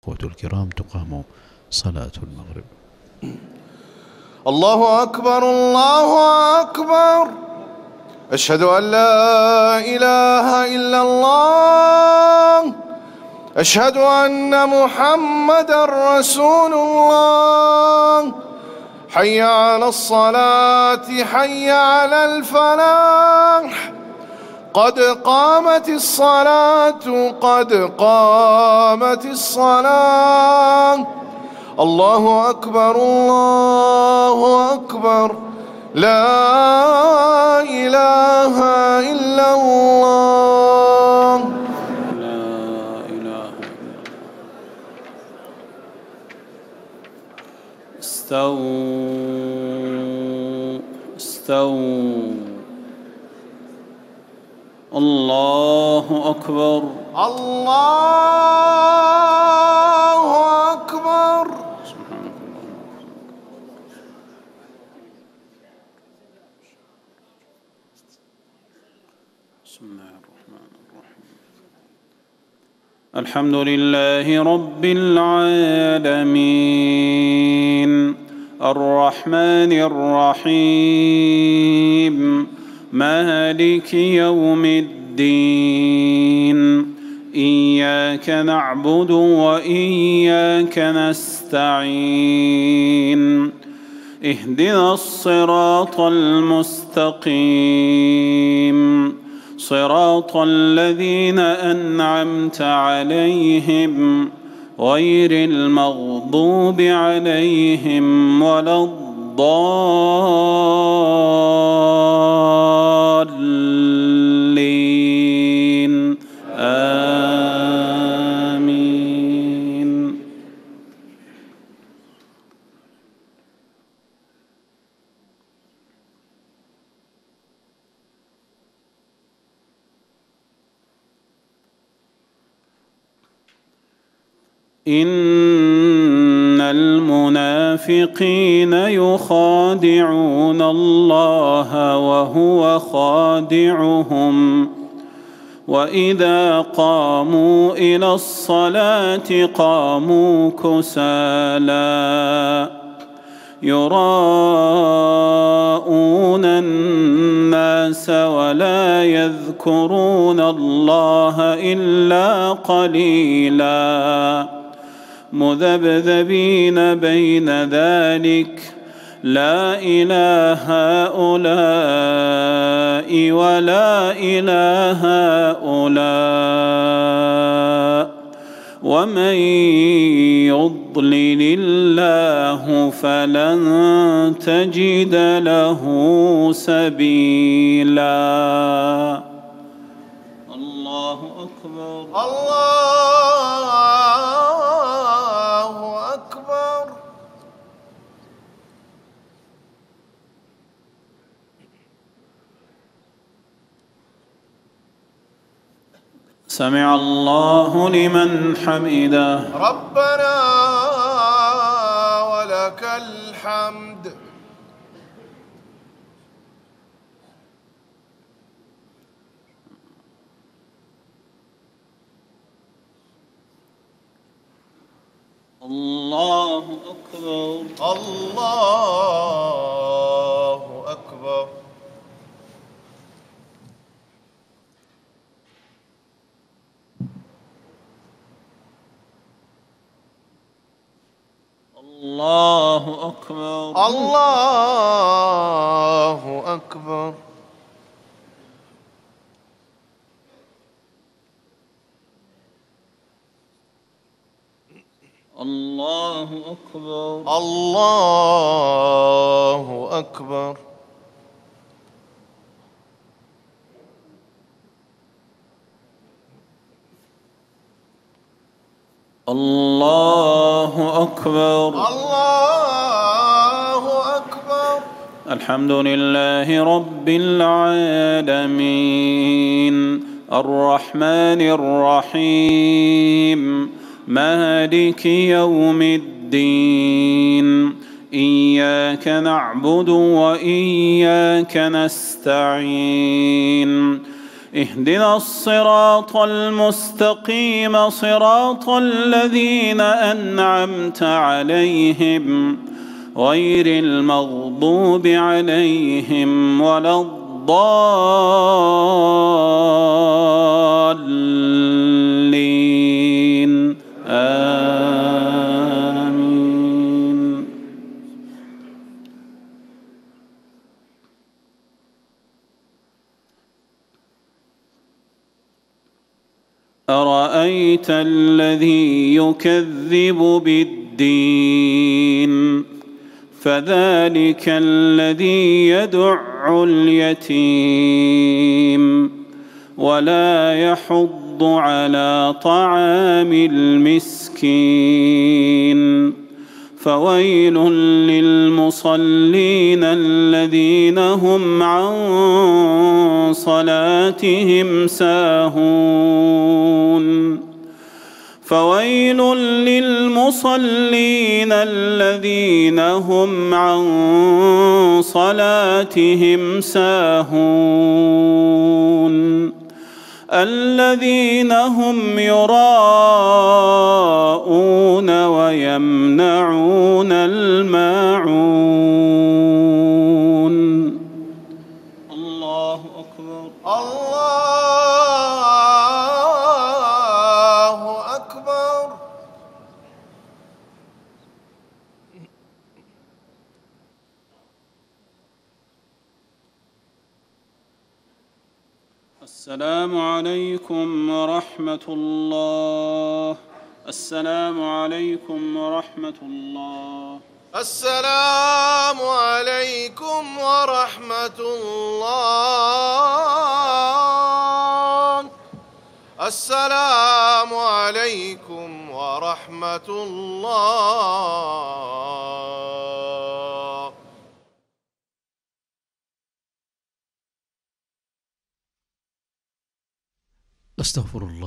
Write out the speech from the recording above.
إخوة الكرام تقام صلاة المغرب. الله أكبر الله أكبر. أشهد أن لا إله إلا الله. أشهد أن محمدا رسول الله. حي على الصلاة حي على الفلاح. قد قامت الصلاة قد قامت الصلاة. الله أكبر الله أكبر. لا إله إلا الله. لا إله إلا الله. استووا. الله أكبر الله أكبر. سبحانك اللهم. بسم الله الرحمن الرحيم. الحمد لله رب العالمين الرحمن الرحيم مالك يوم الدين إياك نعبد وإياك نستعين اهدنا الصراط المستقيم صراط الذين أنعمت عليهم غير المغضوب عليهم ولا الضالين آمين. إن المنافقين يخادعون الله وهو خادعهم وإذا قاموا إلى الصلاة قاموا كسالى يراءون الناس ولا يذكرون الله إلا قليلا مذبذبين بين ذلك لا إلى هؤلاء ولا إلى هؤلاء ومن يضلل الله فلن تجد له سبيلا. الله أكبر الله أكبر. سمع الله لمن حمده. ربنا ولك الحمد. الله أكبر الله أكبر. الله أكبر الله أكبر. الله أكبر الله أكبر. الله أكبر الله أكبر. الحمد لله رب العالمين الرحمن الرحيم مالك يوم الدين إياك نعبد وإياك نستعين اهدنا الصراط المستقيم صراط الذين أنعمت عليهم غير المغضوب عليهم ولا الضالين آمين. أرأيت الذي يكذب بالدين فذلك الذي يدع اليتيم ولا يحض على طعام المسكين فويل للمصلين الذين هم عن صلاتهم ساهون فويل للمصلين الذين هم عن صلاتهم ساهون الذين هم يراءون ويمنعون الماعون. الله أكبر. الله أكبر. السلام عليكم ورحمة الله. السلام عليكم ورحمة الله. السلام عليكم ورحمة الله. السلام عليكم ورحمة الله. أستغفر الله